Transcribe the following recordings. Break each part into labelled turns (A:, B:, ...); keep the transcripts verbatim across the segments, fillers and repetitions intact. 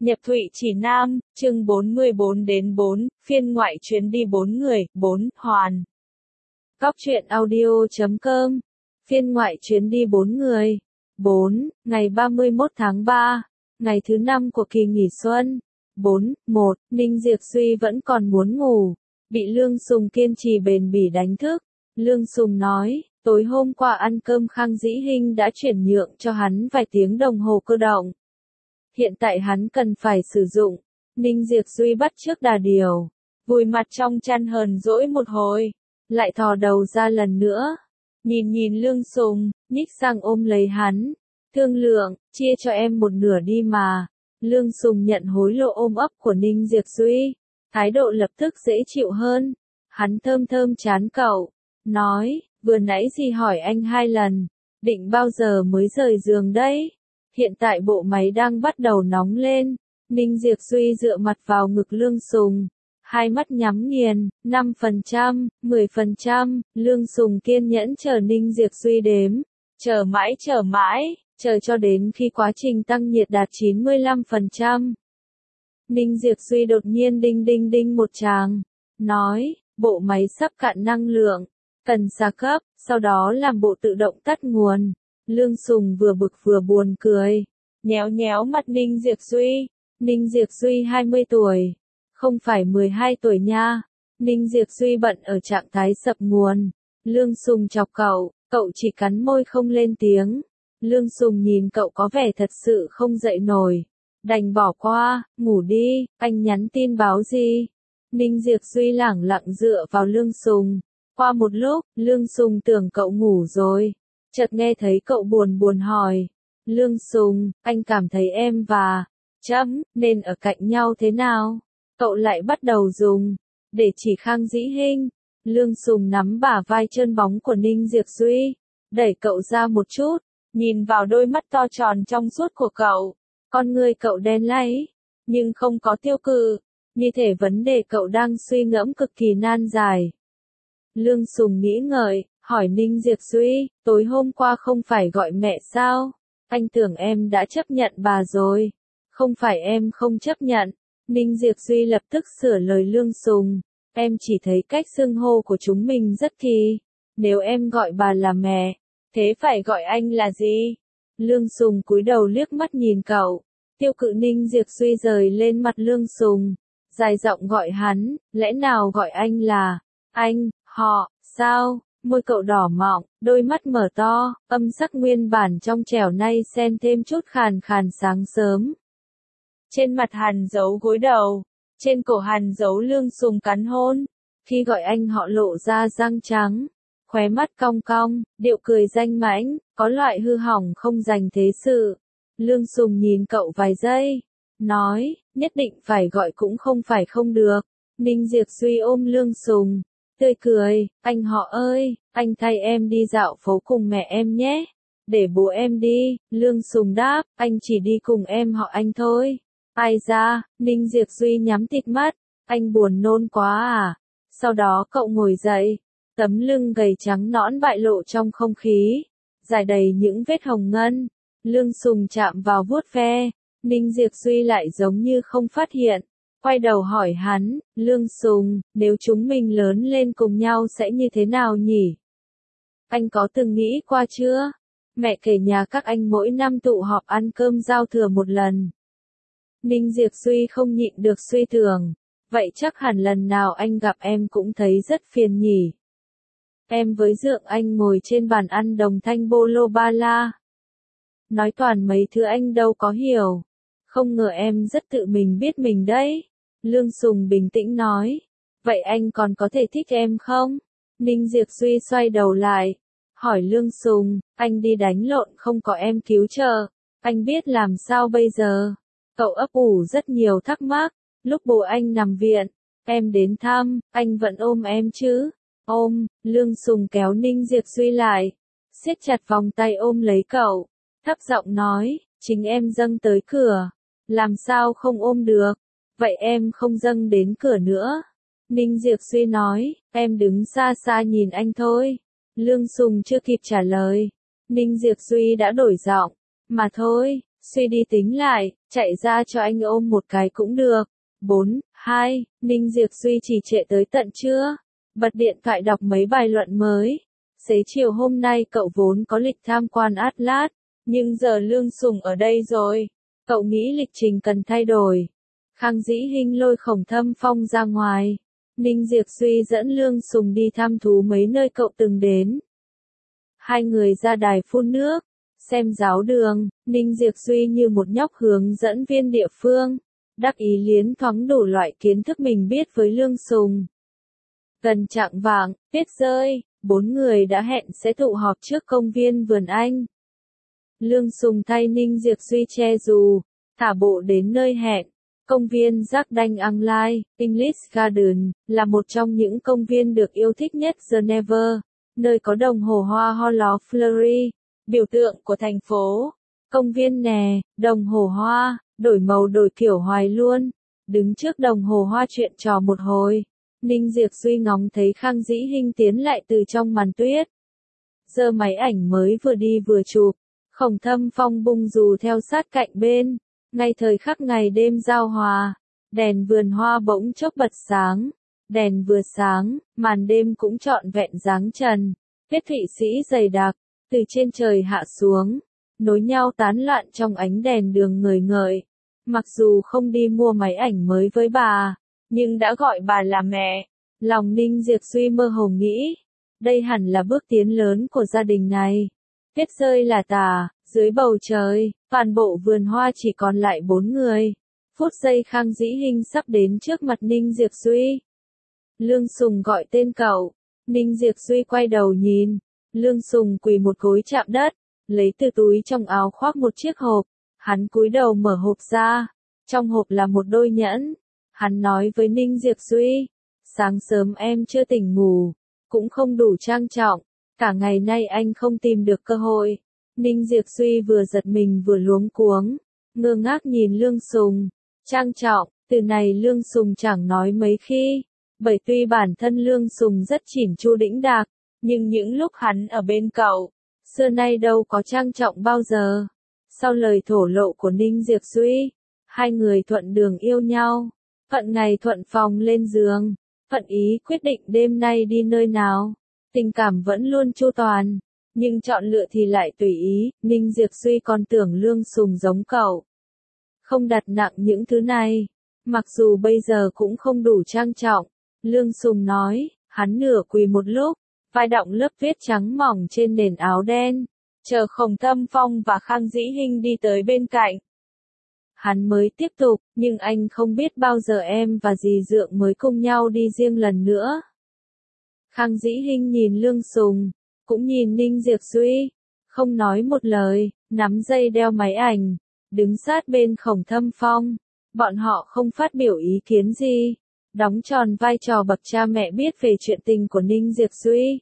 A: Nhập Thụy Chỉ Nam, chương bốn mươi bốn đến bốn, phiên ngoại chuyến đi bốn người, bốn, hoàn. Góc truyện audio chấm com, phiên ngoại chuyến đi bốn người, bốn, ngày ba mươi mốt tháng ba, ngày thứ năm của kỳ nghỉ xuân, bốn, một, Ninh Diệp Duy vẫn còn muốn ngủ, bị Lương Sùng kiên trì bền bỉ đánh thức. Lương Sùng nói, tối hôm qua ăn cơm Khang Dĩ Hinh đã chuyển nhượng cho hắn vài tiếng đồng hồ cơ động. Hiện tại hắn cần phải sử dụng. Ninh Diệp Duy bắt chước đà điều, vùi mặt trong chăn hờn dỗi một hồi, lại thò đầu ra lần nữa, nhìn nhìn Lương Sùng, nhích sang ôm lấy hắn, thương lượng, chia cho em một nửa đi mà. Lương Sùng nhận hối lộ ôm ấp của Ninh Diệp Duy, thái độ lập tức dễ chịu hơn. Hắn thơm thơm trán cậu, nói, vừa nãy gì hỏi anh hai lần, định bao giờ mới rời giường đấy? Hiện tại bộ máy đang bắt đầu nóng lên. Ninh Diệp Duy dựa mặt vào ngực Lương Sùng, hai mắt nhắm nghiền, năm phần trăm, mười phần trăm, Lương Sùng kiên nhẫn chờ Ninh Diệp Duy đếm, chờ mãi chờ mãi, chờ cho đến khi quá trình tăng nhiệt đạt chín mươi lăm phần trăm. Ninh Diệp Duy đột nhiên đinh đinh đinh một tràng, nói, bộ máy sắp cạn năng lượng, cần xa cấp, sau đó làm bộ tự động tắt nguồn. Lương Sùng vừa bực vừa buồn cười, nhéo nhéo mặt Ninh Diệp Duy. Ninh Diệp Duy hai mươi tuổi, không phải mười hai tuổi nha. Ninh Diệp Duy bận ở trạng thái sập nguồn. Lương Sùng chọc cậu, cậu chỉ cắn môi không lên tiếng. Lương Sùng nhìn cậu có vẻ thật sự không dậy nổi, đành bỏ qua, ngủ đi, anh nhắn tin báo gì? Ninh Diệp Duy lẳng lặng dựa vào Lương Sùng. Qua một lúc, Lương Sùng tưởng cậu ngủ rồi. Chợt nghe thấy cậu buồn buồn hỏi, Lương Sùng, anh cảm thấy em và chấm nên ở cạnh nhau thế nào? Cậu lại bắt đầu dùng để chỉ Khang Dĩ Hinh. Lương Sùng nắm bả vai trơn bóng của Ninh Diệp Duy, đẩy cậu ra một chút, nhìn vào đôi mắt to tròn trong suốt của cậu. Con người cậu đen láy, nhưng không có tiêu cự, như thể vấn đề cậu đang suy ngẫm cực kỳ nan giải. Lương Sùng nghĩ ngợi, hỏi Ninh Diệp Duy, tối hôm qua không phải gọi mẹ sao? Anh tưởng em đã chấp nhận bà rồi. Không phải em không chấp nhận. Ninh Diệp Duy lập tức sửa lời Lương Sùng. Em chỉ thấy cách xưng hô của chúng mình rất kỳ. Nếu em gọi bà là mẹ, thế phải gọi anh là gì? Lương Sùng cúi đầu liếc mắt nhìn cậu. Tiêu cự Ninh Diệp Duy rời lên mặt Lương Sùng, dài giọng gọi hắn, lẽ nào gọi anh là anh, họ, sao? Môi cậu đỏ mọng, đôi mắt mở to, âm sắc nguyên bản trong trẻo nay xen thêm chút khàn khàn sáng sớm. Trên mặt hắn giấu gối đầu, trên cổ hắn giấu Lương Sùng cắn hôn. Khi gọi anh họ lộ ra răng trắng, khóe mắt cong cong, điệu cười danh mãnh, có loại hư hỏng không dành thế sự. Lương Sùng nhìn cậu vài giây, nói, nhất định phải gọi cũng không phải không được. Ninh Diệp Duy ôm Lương Sùng, tươi cười, anh họ ơi, anh thay em đi dạo phố cùng mẹ em nhé. Để bố em đi. Lương Sùng đáp, anh chỉ đi cùng em họ anh thôi. Ai ra? Ninh Diệp Duy nhắm tịt mắt, anh buồn nôn quá à? Sau đó cậu ngồi dậy, tấm lưng gầy trắng nõn bại lộ trong không khí, dài đầy những vết hồng ngân. Lương Sùng chạm vào vuốt ve, Ninh Diệp Duy lại giống như không phát hiện. Quay đầu hỏi hắn, Lương Sùng, nếu chúng mình lớn lên cùng nhau sẽ như thế nào nhỉ? Anh có từng nghĩ qua chưa? Mẹ kể nhà các anh mỗi năm tụ họp ăn cơm giao thừa một lần. Ninh Diệp Duy không nhịn được suy tưởng, vậy chắc hẳn lần nào anh gặp em cũng thấy rất phiền nhỉ? Em với Dượng Anh ngồi trên bàn ăn đồng thanh bô lô ba la, nói toàn mấy thứ anh đâu có hiểu. Không ngờ em rất tự mình biết mình đấy. Lương Sùng bình tĩnh nói, vậy anh còn có thể thích em không? Ninh Diệp Duy xoay đầu lại, hỏi Lương Sùng, anh đi đánh lộn không có em cứu trợ, anh biết làm sao bây giờ? Cậu ấp ủ rất nhiều thắc mắc. Lúc bố anh nằm viện, em đến thăm, anh vẫn ôm em chứ? Ôm. Lương Sùng kéo Ninh Diệp Duy lại, siết chặt vòng tay ôm lấy cậu, thấp giọng nói, chính em dâng tới cửa, làm sao không ôm được? Vậy em không dâng đến cửa nữa. Ninh Diệp Duy nói, em đứng xa xa nhìn anh thôi. Lương Sùng chưa kịp trả lời, Ninh Diệp Duy đã đổi giọng, mà thôi, Suy đi tính lại, chạy ra cho anh ôm một cái cũng được. bốn, hai, Ninh Diệp Duy chỉ trễ tới tận trưa. Bật điện thoại đọc mấy bài luận mới. Xế chiều hôm nay cậu vốn có lịch tham quan Atlas, nhưng giờ Lương Sùng ở đây rồi. Cậu nghĩ lịch trình cần thay đổi. Khang Dĩ Hinh lôi Khổng Thâm Phong ra ngoài. Ninh Diệp Duy dẫn Lương Sùng đi thăm thú mấy nơi cậu từng đến. Hai người ra đài phun nước, xem giáo đường. Ninh Diệp Duy như một nhóc hướng dẫn viên địa phương, đắc ý liến thoáng đủ loại kiến thức mình biết với Lương Sùng. Gần chạng vạng, tuyết rơi, bốn người đã hẹn sẽ tụ họp trước công viên vườn Anh. Lương Sùng thay Ninh Diệp Duy che dù, thả bộ đến nơi hẹn. Công viên Jardin Anglais, English Garden, là một trong những công viên được yêu thích nhất Geneva, nơi có đồng hồ hoa Horloge Fleury, biểu tượng của thành phố. Công viên nè, đồng hồ hoa, đổi màu đổi kiểu hoài luôn. Đứng trước đồng hồ hoa chuyện trò một hồi, Ninh Diệp Duy ngóng thấy Khang Dĩ Hinh tiến lại từ trong màn tuyết. Giơ máy ảnh mới vừa đi vừa chụp, Khổng Thâm Phong bung dù theo sát cạnh bên. Ngay thời khắc ngày đêm giao hòa, đèn vườn hoa bỗng chốc bật sáng. Đèn vừa sáng, màn đêm cũng trọn vẹn dáng trần. Tuyết Thụy Sĩ dày đặc, từ trên trời hạ xuống, nối nhau tán loạn trong ánh đèn đường ngời ngời. Mặc dù không đi mua máy ảnh mới với bà, nhưng đã gọi bà là mẹ. Lòng Ninh Diệp Duy mơ hồ nghĩ, đây hẳn là bước tiến lớn của gia đình này. Tuyết rơi là tả, dưới bầu trời, toàn bộ vườn hoa chỉ còn lại bốn người. Phút giây Khang Dĩ Hinh sắp đến trước mặt Ninh Diệp Duy. Lương Sùng gọi tên cậu. Ninh Diệp Duy quay đầu nhìn. Lương Sùng quỳ một gối chạm đất, lấy từ túi trong áo khoác một chiếc hộp. Hắn cúi đầu mở hộp ra. Trong hộp là một đôi nhẫn. Hắn nói với Ninh Diệp Duy, sáng sớm em chưa tỉnh ngủ, cũng không đủ trang trọng. Cả ngày nay anh không tìm được cơ hội. Ninh Diệp Duy vừa giật mình vừa luống cuống, ngơ ngác nhìn Lương Sùng. Trang trọng, từ này Lương Sùng chẳng nói mấy khi, bởi tuy bản thân Lương Sùng rất chỉn chu đĩnh đạc, nhưng những lúc hắn ở bên cậu, xưa nay đâu có trang trọng bao giờ. Sau lời thổ lộ của Ninh Diệp Duy, hai người thuận đường yêu nhau, thuận ngày thuận phòng lên giường, thuận ý quyết định đêm nay đi nơi nào. Tình cảm vẫn luôn chu toàn, nhưng chọn lựa thì lại tùy ý. Ninh Diệp Duy còn tưởng Lương Sùng giống cậu, không đặt nặng những thứ này, mặc dù bây giờ cũng không đủ trang trọng. Lương Sùng nói, hắn nửa quỳ một lúc, vai đọng lớp tuyết trắng mỏng trên nền áo đen, chờ Khổng Thâm Phong và Khang Dĩ Hinh đi tới bên cạnh. Hắn mới tiếp tục, nhưng anh không biết bao giờ em và dì Dượng mới cùng nhau đi riêng lần nữa. Khang Dĩ Hinh nhìn Lương Sùng, cũng nhìn Ninh Diệp Duy, không nói một lời, nắm dây đeo máy ảnh, đứng sát bên Khổng Thâm Phong. Bọn họ không phát biểu ý kiến gì, đóng tròn vai trò bậc cha mẹ biết về chuyện tình của Ninh Diệp Duy.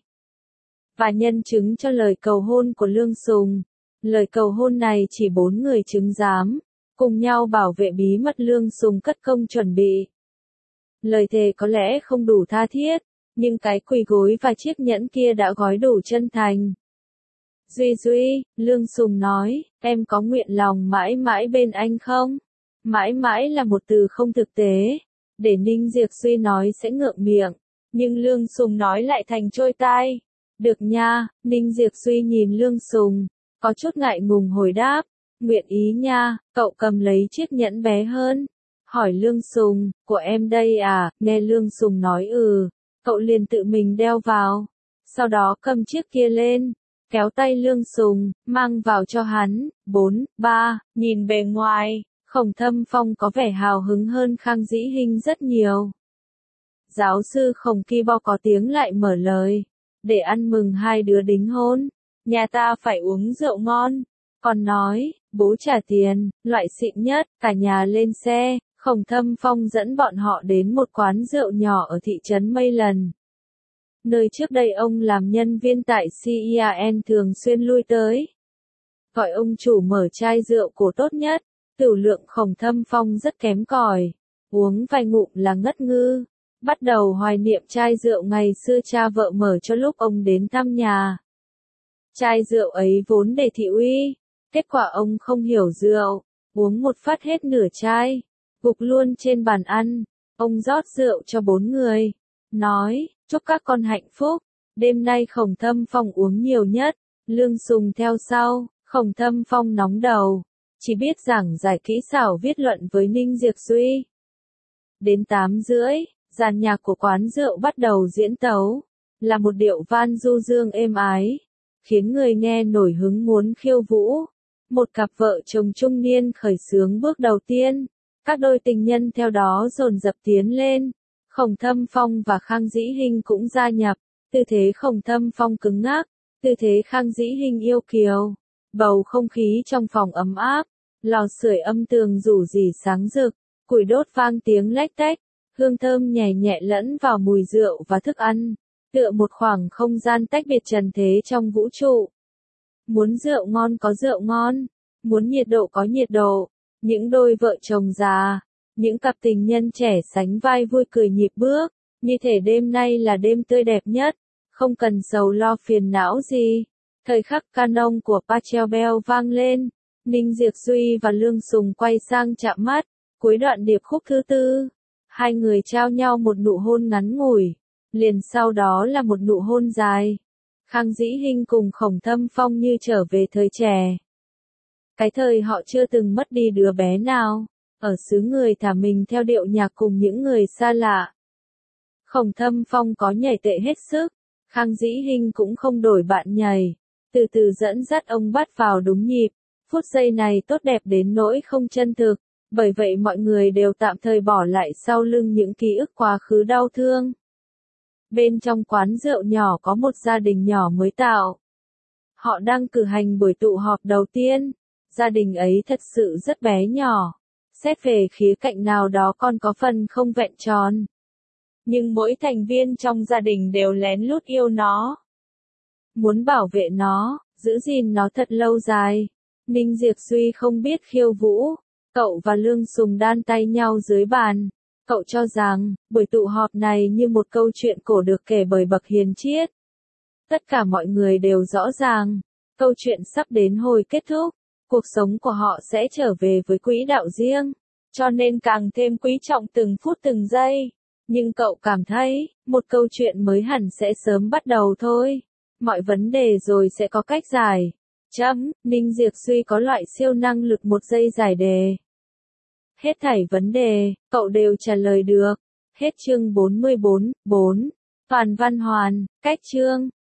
A: Và nhân chứng cho lời cầu hôn của Lương Sùng. Lời cầu hôn này chỉ bốn người chứng giám, cùng nhau bảo vệ bí mật Lương Sùng cất công chuẩn bị. Lời thề có lẽ không đủ tha thiết, nhưng cái quỳ gối và chiếc nhẫn kia đã gói đủ chân thành. Duy Duy, Lương Sùng nói, em có nguyện lòng mãi mãi bên anh không? Mãi mãi là một từ không thực tế, để Ninh Diệp Duy nói sẽ ngượng miệng, nhưng Lương Sùng nói lại thành trôi tai. Được nha, Ninh Diệp Duy nhìn Lương Sùng, có chút ngại ngùng hồi đáp, nguyện ý nha. Cậu cầm lấy chiếc nhẫn bé hơn, hỏi Lương Sùng, của em đây à? Nghe Lương Sùng nói ừ, cậu liền tự mình đeo vào, sau đó cầm chiếc kia lên, kéo tay Lương Sùng, mang vào cho hắn. bốn, ba, nhìn bề ngoài, Khổng Thâm Phong có vẻ hào hứng hơn Khang Dĩ Hinh rất nhiều. Giáo sư Khổng Kỳ Bo có tiếng lại mở lời, để ăn mừng hai đứa đính hôn, nhà ta phải uống rượu ngon, còn nói, bố trả tiền, loại xịn nhất. Cả nhà lên xe, Khổng Thâm Phong dẫn bọn họ đến một quán rượu nhỏ ở thị trấn Mây Lần, nơi trước đây ông làm nhân viên tại xê i a en thường xuyên lui tới. Gọi ông chủ mở chai rượu cổ tốt nhất, tửu lượng Khổng Thâm Phong rất kém cỏi, uống vài ngụm là ngất ngư, bắt đầu hoài niệm chai rượu ngày xưa cha vợ mở cho lúc ông đến thăm nhà. Chai rượu ấy vốn để thị uy, Kết quả ông không hiểu rượu, uống một phát hết nửa chai, gục luôn trên bàn ăn. Ông rót rượu cho bốn người, nói, chúc các con hạnh phúc. Đêm nay Khổng Thâm Phong uống nhiều nhất, Lương Sùng theo sau. Khổng Thâm Phong nóng đầu, chỉ biết giảng giải kỹ xảo viết luận với Ninh Diệp Duy. Đến tám rưỡi, dàn nhạc của quán rượu bắt đầu diễn tấu, là một điệu van du dương êm ái, khiến người nghe nổi hứng muốn khiêu vũ. Một cặp vợ chồng trung niên khởi xướng bước đầu tiên, các đôi tình nhân theo đó dồn dập tiến lên. Khổng Thâm Phong và Khang Dĩ Hinh cũng gia nhập, tư thế Khổng Thâm Phong cứng ngắc, tư thế Khang Dĩ Hinh yêu kiều. Bầu không khí trong phòng ấm áp, lò sưởi âm tường rủ rỉ sáng rực, củi đốt vang tiếng lách tách, hương thơm nhẹ nhẹ lẫn vào mùi rượu và thức ăn, tựa một khoảng không gian tách biệt trần thế trong vũ trụ. Muốn rượu ngon có rượu ngon, muốn nhiệt độ có nhiệt độ, những đôi vợ chồng già, những cặp tình nhân trẻ sánh vai vui cười nhịp bước, như thể đêm nay là đêm tươi đẹp nhất, không cần sầu lo phiền não gì. Thời khắc canon của Pachelbel vang lên, Ninh Diệp Duy và Lương Sùng quay sang chạm mắt, cuối đoạn điệp khúc thứ tư, hai người trao nhau một nụ hôn ngắn ngủi, liền sau đó là một nụ hôn dài. Khang Dĩ Hinh cùng Khổng Thâm Phong như trở về thời trẻ. Cái thời họ chưa từng mất đi đứa bé nào, ở xứ người thả mình theo điệu nhạc cùng những người xa lạ. Khổng Thâm Phong có nhảy tệ hết sức, Khang Dĩ Hinh cũng không đổi bạn nhảy, từ từ dẫn dắt ông bắt vào đúng nhịp. Phút giây này tốt đẹp đến nỗi không chân thực, bởi vậy mọi người đều tạm thời bỏ lại sau lưng những ký ức quá khứ đau thương. Bên trong quán rượu nhỏ có một gia đình nhỏ mới tạo. Họ đang cử hành buổi tụ họp đầu tiên. Gia đình ấy thật sự rất bé nhỏ. Xét về khía cạnh nào đó còn có phần không vẹn tròn. Nhưng mỗi thành viên trong gia đình đều lén lút yêu nó. Muốn bảo vệ nó, giữ gìn nó thật lâu dài. Ninh Diệp Duy không biết khiêu vũ. Cậu và Lương Sùng đan tay nhau dưới bàn. Cậu cho rằng, buổi tụ họp này như một câu chuyện cổ được kể bởi bậc hiền triết. Tất cả mọi người đều rõ ràng, câu chuyện sắp đến hồi kết thúc, cuộc sống của họ sẽ trở về với quỹ đạo riêng, cho nên càng thêm quý trọng từng phút từng giây. Nhưng cậu cảm thấy, một câu chuyện mới hẳn sẽ sớm bắt đầu thôi. Mọi vấn đề rồi sẽ có cách giải. Chấm, Ninh Diệp Duy có loại siêu năng lực một giây giải đề. Hết thảy vấn đề, cậu đều trả lời được. Hết chương bốn mươi bốn, bốn. Toàn văn hoàn, cách chương.